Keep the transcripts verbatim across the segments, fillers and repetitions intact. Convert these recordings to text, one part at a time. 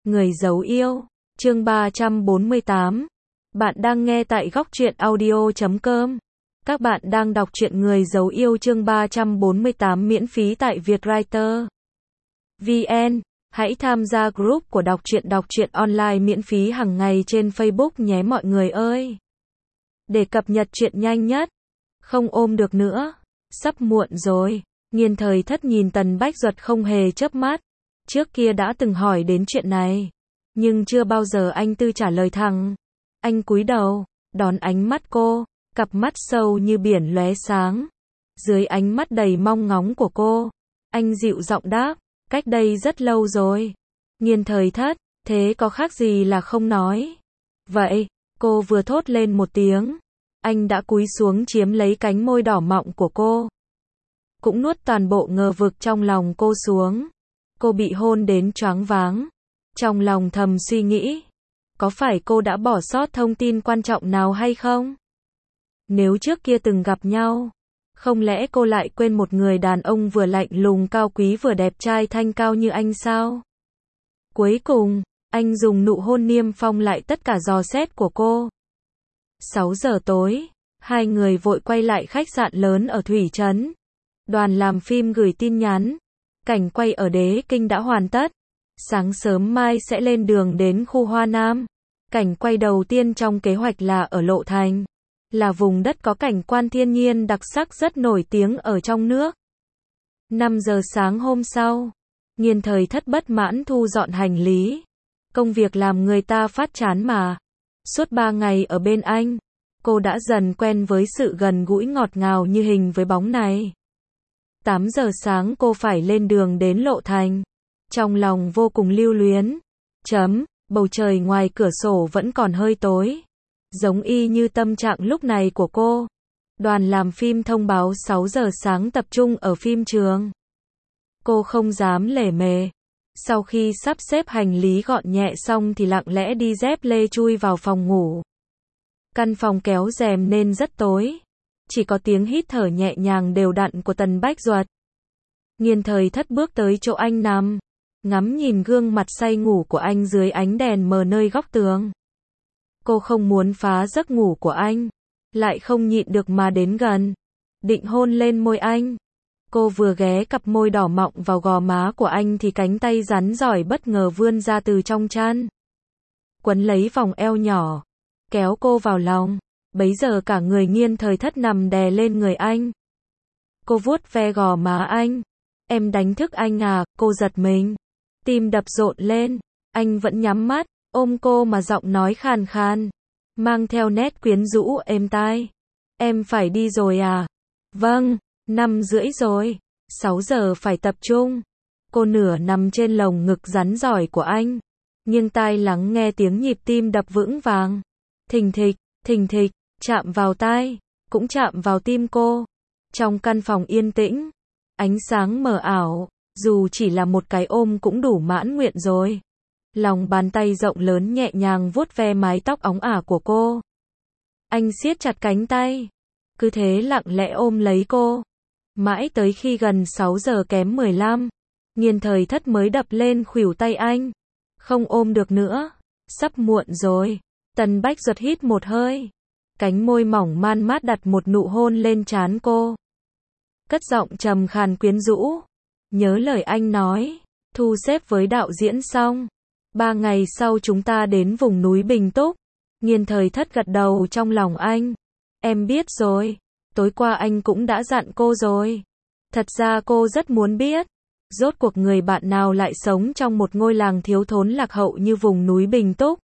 Người giấu yêu, chương ba trăm bốn mươi tám. Bạn đang nghe tại góc truyện audio chấm com. Các bạn đang đọc truyện Người giấu yêu chương ba trăm bốn mươi tám miễn phí tại Vietwriter vê en. Hãy tham gia group của đọc truyện đọc truyện online miễn phí hàng ngày trên Facebook nhé mọi người ơi. Để cập nhật truyện nhanh nhất. Không ôm được nữa. Sắp muộn rồi. Nghiên Thời Thất nhìn Tần Bách Duật không hề chớp mắt. Trước kia đã từng hỏi đến chuyện này, nhưng chưa bao giờ anh Tư trả lời thẳng. Anh cúi đầu, đón ánh mắt cô, cặp mắt sâu như biển lóe sáng. Dưới ánh mắt đầy mong ngóng của cô, anh dịu giọng đáp, cách đây rất lâu rồi. Nghiên Thời Thất, thế có khác gì là không nói. Vậy, cô vừa thốt lên một tiếng, anh đã cúi xuống chiếm lấy cánh môi đỏ mọng của cô. Cũng nuốt toàn bộ ngờ vực trong lòng cô xuống. Cô bị hôn đến choáng váng. Trong lòng thầm suy nghĩ, có phải cô đã bỏ sót thông tin quan trọng nào hay không? Nếu trước kia từng gặp nhau, không lẽ cô lại quên một người đàn ông vừa lạnh lùng cao quý vừa đẹp trai thanh cao như anh sao? Cuối cùng, anh dùng nụ hôn niêm phong lại tất cả dò xét của cô. sáu giờ tối, hai người vội quay lại khách sạn lớn ở Thủy Trấn. Đoàn làm phim gửi tin nhắn. Cảnh quay ở Đế Kinh đã hoàn tất. Sáng sớm mai sẽ lên đường đến khu Hoa Nam. Cảnh quay đầu tiên trong kế hoạch là ở Lộ Thành. Là vùng đất có cảnh quan thiên nhiên đặc sắc rất nổi tiếng ở trong nước. năm giờ sáng hôm sau, Nghiên Thời Thất bất mãn thu dọn hành lý. Công việc làm người ta phát chán mà. Suốt ba ngày ở bên anh, cô đã dần quen với sự gần gũi ngọt ngào như hình với bóng này. tám giờ sáng cô phải lên đường đến Lộ Thành. Trong lòng vô cùng lưu luyến. Chấm, bầu trời ngoài cửa sổ vẫn còn hơi tối. Giống y như tâm trạng lúc này của cô. Đoàn làm phim thông báo sáu giờ sáng tập trung ở phim trường. Cô không dám lề mề. Sau khi sắp xếp hành lý gọn nhẹ xong thì lặng lẽ đi dép lê chui vào phòng ngủ. Căn phòng kéo rèm nên rất tối. Chỉ có tiếng hít thở nhẹ nhàng đều đặn của Tần Bách Duật. Nghiên Thời Thất bước tới chỗ anh nằm, ngắm nhìn gương mặt say ngủ của anh dưới ánh đèn mờ nơi góc tường. Cô không muốn phá giấc ngủ của anh, lại không nhịn được mà đến gần, định hôn lên môi anh. Cô vừa ghé cặp môi đỏ mọng vào gò má của anh thì cánh tay rắn rỏi bất ngờ vươn ra từ trong chăn, quấn lấy vòng eo nhỏ, kéo cô vào lòng. Bấy giờ cả người Nghiên Thời Thất nằm đè lên người anh. Cô vuốt ve gò má anh. Em đánh thức anh à, cô giật mình. Tim đập rộn lên. Anh vẫn nhắm mắt, ôm cô mà giọng nói khàn khàn, mang theo nét quyến rũ êm tai. Em phải đi rồi à? Vâng, năm rưỡi rồi. Sáu giờ phải tập trung. Cô nửa nằm trên lồng ngực rắn rỏi của anh, nghiêng tai lắng nghe tiếng nhịp tim đập vững vàng. Thình thịch, thình thịch. Chạm vào tai, cũng chạm vào tim cô. Trong căn phòng yên tĩnh, ánh sáng mờ ảo, dù chỉ là một cái ôm cũng đủ mãn nguyện rồi. Lòng bàn tay rộng lớn nhẹ nhàng vuốt ve mái tóc óng ả của cô. Anh siết chặt cánh tay, cứ thế lặng lẽ ôm lấy cô. Mãi tới khi gần sáu giờ kém mười lăm, Nghiên Thời Thất mới đập lên khuỷu tay anh. Không ôm được nữa, sắp muộn rồi. Tần Bách Duật hít một hơi. Cánh môi mỏng man mát đặt một nụ hôn lên trán cô. Cất giọng trầm khàn quyến rũ. Nhớ lời anh nói, thu xếp với đạo diễn xong. Ba ngày sau chúng ta đến vùng núi Bình Túc. Nghiên Thời Thất gật đầu trong lòng anh. Em biết rồi, tối qua anh cũng đã dặn cô rồi. Thật ra cô rất muốn biết, rốt cuộc người bạn nào lại sống trong một ngôi làng thiếu thốn lạc hậu như vùng núi Bình Túc.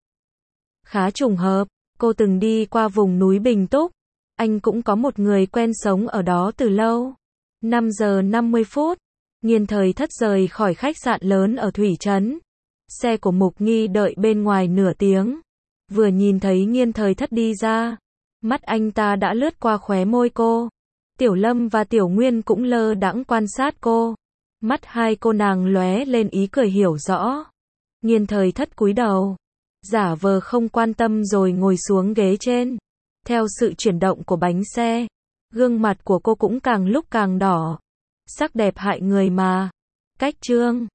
Khá trùng hợp. Cô từng đi qua vùng núi Bình Túc. Anh cũng có một người quen sống ở đó từ lâu. năm giờ năm mươi phút. Nghiên Thời Thất rời khỏi khách sạn lớn ở Thủy Trấn. Xe của Mục Nghi đợi bên ngoài nửa tiếng. Vừa nhìn thấy Nghiên Thời Thất đi ra, mắt anh ta đã lướt qua khóe môi cô. Tiểu Lâm và Tiểu Nguyên cũng lơ đãng quan sát cô. Mắt hai cô nàng lóe lên ý cười hiểu rõ. Nghiên Thời Thất cúi đầu, giả vờ không quan tâm rồi ngồi xuống ghế trên. Theo sự chuyển động của bánh xe, gương mặt của cô cũng càng lúc càng đỏ. Sắc đẹp hại người mà. Cách chương